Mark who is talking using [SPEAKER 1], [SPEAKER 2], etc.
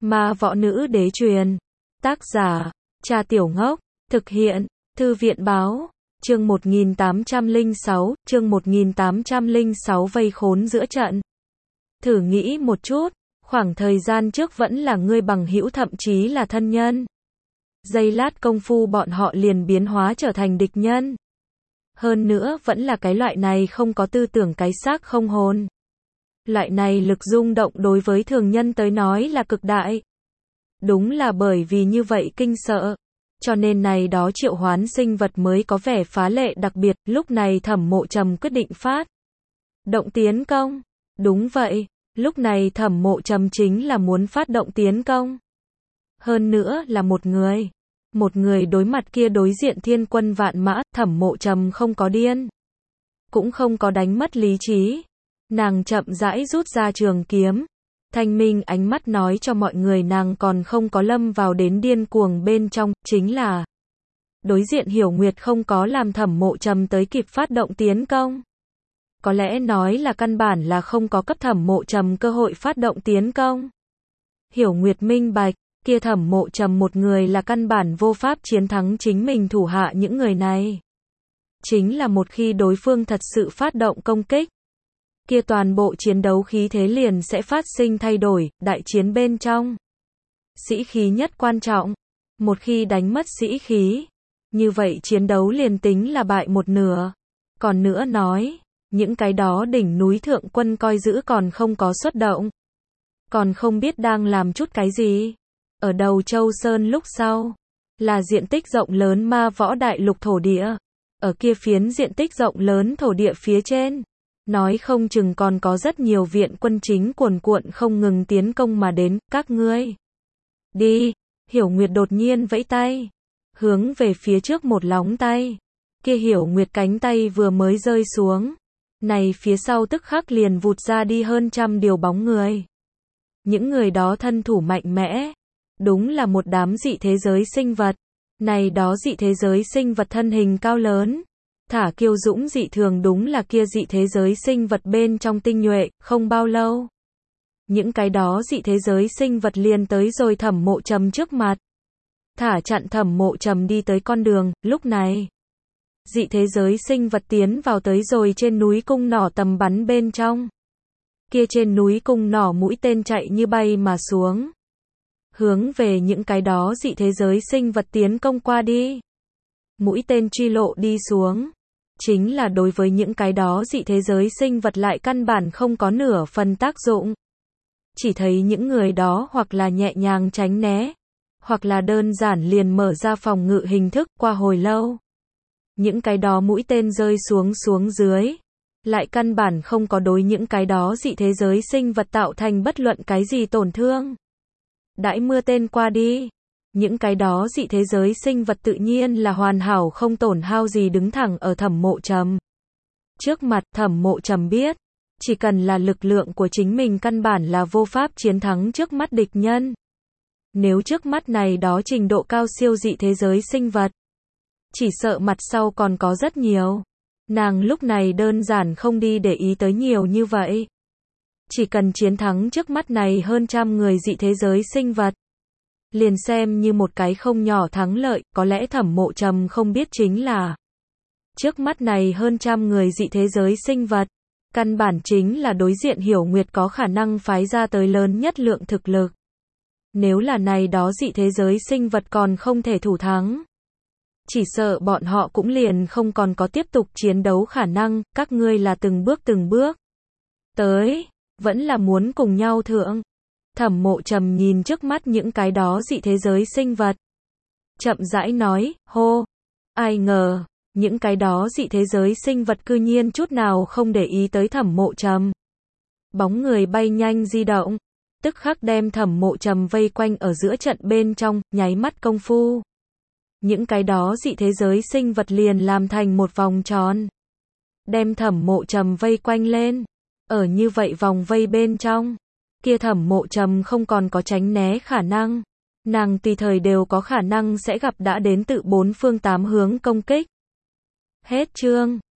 [SPEAKER 1] Ma võ nữ đế truyền. Tác giả, Cha Tiểu Ngốc. Thực hiện, Thư viện báo. Chương 1806, vây khốn giữa trận. Thử nghĩ một chút, khoảng thời gian trước vẫn là ngươi bằng hữu thậm chí là thân nhân. Giây lát công phu bọn họ liền biến hóa trở thành địch nhân. Hơn nữa vẫn là cái loại này không có tư tưởng cái xác không hồn. Loại này lực rung động đối với thường nhân tới nói là cực đại. Đúng là bởi vì như vậy kinh sợ. Cho nên này đó triệu hoán sinh vật mới có vẻ phá lệ đặc biệt. Lúc này Thẩm Mộ Trầm quyết định phát động tiến công. Đúng vậy, lúc này Thẩm Mộ Trầm chính là muốn phát động tiến công. Hơn nữa là một người. Một người đối mặt kia đối diện thiên quân vạn mã. Thẩm Mộ Trầm không có điên, cũng không có đánh mất lý trí. Nàng chậm rãi rút ra trường kiếm. Thanh minh ánh mắt nói cho mọi người nàng còn không có lâm vào đến điên cuồng bên trong. Chính là đối diện Hiểu Nguyệt không có làm Thẩm Mộ Trầm tới kịp phát động tiến công. Có lẽ nói là căn bản là không có cấp Thẩm Mộ Trầm cơ hội phát động tiến công. Hiểu Nguyệt minh bạch, kia Thẩm Mộ Trầm một người là căn bản vô pháp chiến thắng chính mình thủ hạ những người này. Chính là một khi đối phương thật sự phát động công kích, kia toàn bộ chiến đấu khí thế liền sẽ phát sinh thay đổi. Đại chiến bên trong, sĩ khí nhất quan trọng. Một khi đánh mất sĩ khí, như vậy chiến đấu liền tính là bại một nửa. Còn nữa nói, những cái đó đỉnh núi thượng quân coi giữ còn không có xuất động, còn không biết đang làm chút cái gì. Ở đầu Châu Sơn lúc sau, là diện tích rộng lớn ma võ đại lục thổ địa. Ở kia phiến diện tích rộng lớn thổ địa phía trên, nói không chừng còn có rất nhiều viện quân chính cuồn cuộn không ngừng tiến công mà đến. Các ngươi đi. Hiểu Nguyệt đột nhiên vẫy tay, hướng về phía trước một lóng tay. Kia Hiểu Nguyệt cánh tay vừa mới rơi xuống, này phía sau tức khắc liền vụt ra đi hơn trăm điều bóng người. Những người đó thân thủ mạnh mẽ, đúng là một đám dị thế giới sinh vật. Này đó dị thế giới sinh vật thân hình cao lớn, thả kiêu dũng dị thường, đúng là kia dị thế giới sinh vật bên trong tinh nhuệ. Không bao lâu, những cái đó dị thế giới sinh vật liền tới rồi Thẩm Mộ Trầm trước mặt, thả chặn Thẩm Mộ Trầm đi tới con đường. Lúc này, dị thế giới sinh vật tiến vào tới rồi trên núi cung nỏ tầm bắn bên trong. Kia trên núi cung nỏ mũi tên chạy như bay mà xuống, hướng về những cái đó dị thế giới sinh vật tiến công qua đi. Mũi tên truy lộ đi xuống, chính là đối với những cái đó dị thế giới sinh vật lại căn bản không có nửa phần tác dụng. Chỉ thấy những người đó hoặc là nhẹ nhàng tránh né, hoặc là đơn giản liền mở ra phòng ngự hình thức. Qua hồi lâu, những cái đó mũi tên rơi xuống dưới, lại căn bản không có đối những cái đó dị thế giới sinh vật tạo thành bất luận cái gì tổn thương. Đãi mưa tên qua đi, những cái đó dị thế giới sinh vật tự nhiên là hoàn hảo không tổn hao gì đứng thẳng ở Thẩm Mộ Trầm trước mặt. Thẩm Mộ Trầm biết, chỉ cần là lực lượng của chính mình căn bản là vô pháp chiến thắng trước mắt địch nhân. Nếu trước mắt này đó trình độ cao siêu dị thế giới sinh vật, chỉ sợ mặt sau còn có rất nhiều. Nàng lúc này đơn giản không đi để ý tới nhiều như vậy. Chỉ cần chiến thắng trước mắt này hơn trăm người dị thế giới sinh vật, liền xem như một cái không nhỏ thắng lợi. Có lẽ Thẩm Mộ Trầm không biết chính là, trước mắt này hơn trăm người dị thế giới sinh vật, căn bản chính là đối diện Hiểu Nguyệt có khả năng phái ra tới lớn nhất lượng thực lực. Nếu là này đó dị thế giới sinh vật còn không thể thủ thắng, chỉ sợ bọn họ cũng liền không còn có tiếp tục chiến đấu khả năng. Các ngươi là từng bước tới, vẫn là muốn cùng nhau thượng. Thẩm Mộ Trầm nhìn trước mắt những cái đó dị thế giới sinh vật, chậm rãi nói. Hô! Ai ngờ, những cái đó dị thế giới sinh vật cư nhiên chút nào không để ý tới Thẩm Mộ Trầm. Bóng người bay nhanh di động, tức khắc đem Thẩm Mộ Trầm vây quanh ở giữa trận bên trong. Nháy mắt công phu, những cái đó dị thế giới sinh vật liền làm thành một vòng tròn, đem Thẩm Mộ Trầm vây quanh lên. Ở như vậy vòng vây bên trong, kia Thẩm Mộ Trầm không còn có tránh né khả năng. Nàng tùy thời đều có khả năng sẽ gặp đã đến từ bốn phương tám hướng công kích. Hết chương.